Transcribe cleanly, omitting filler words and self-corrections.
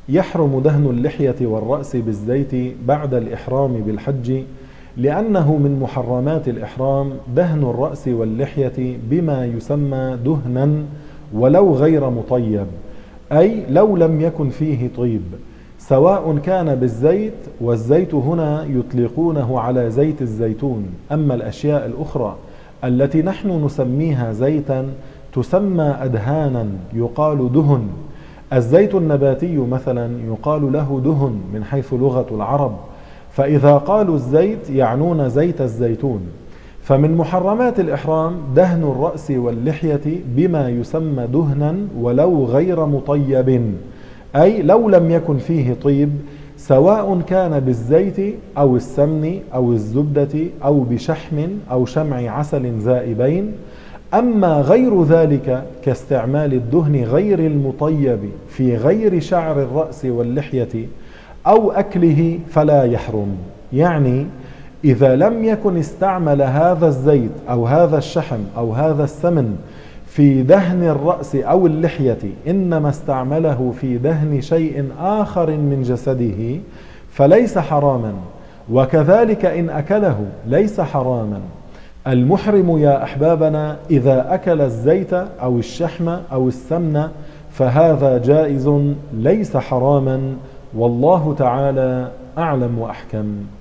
يحرم دهن اللحية والرأس بالزيت بعد الإحرام بالحج، لأنه من محرمات الإحرام دهن الرأس واللحية بما يسمى دهنا ولو غير مطيب، أي لو لم يكن فيه طيب، سواء كان بالزيت، والزيت هنا يطلقونه على زيت الزيتون. أما الأشياء الأخرى التي نحن نسميها زيتا تسمى أدهانا، يقال دهن. الزيت النباتي مثلا يقال له دهن من حيث لغة العرب، فإذا قالوا الزيت يعنون زيت الزيتون. فمن محرمات الإحرام دهن الرأس واللحية بما يسمى دهنا ولو غير مطيب، أي لو لم يكن فيه طيب، سواء كان بالزيت أو السمن أو الزبدة أو بشحم أو شمع عسل ذائبين. أما غير ذلك كاستعمال الدهن غير المطيب في غير شعر الرأس واللحية أو أكله فلا يحرم. يعني إذا لم يكن استعمل هذا الزيت أو هذا الشحم أو هذا السمن في دهن الرأس أو اللحية، إنما استعمله في دهن شيء آخر من جسده، فليس حراما، وكذلك إن أكله ليس حراما. المحرم يا أحبابنا إذا أكل الزيت أو الشحم أو السمن فهذا جائز ليس حراما، والله تعالى أعلم وأحكم.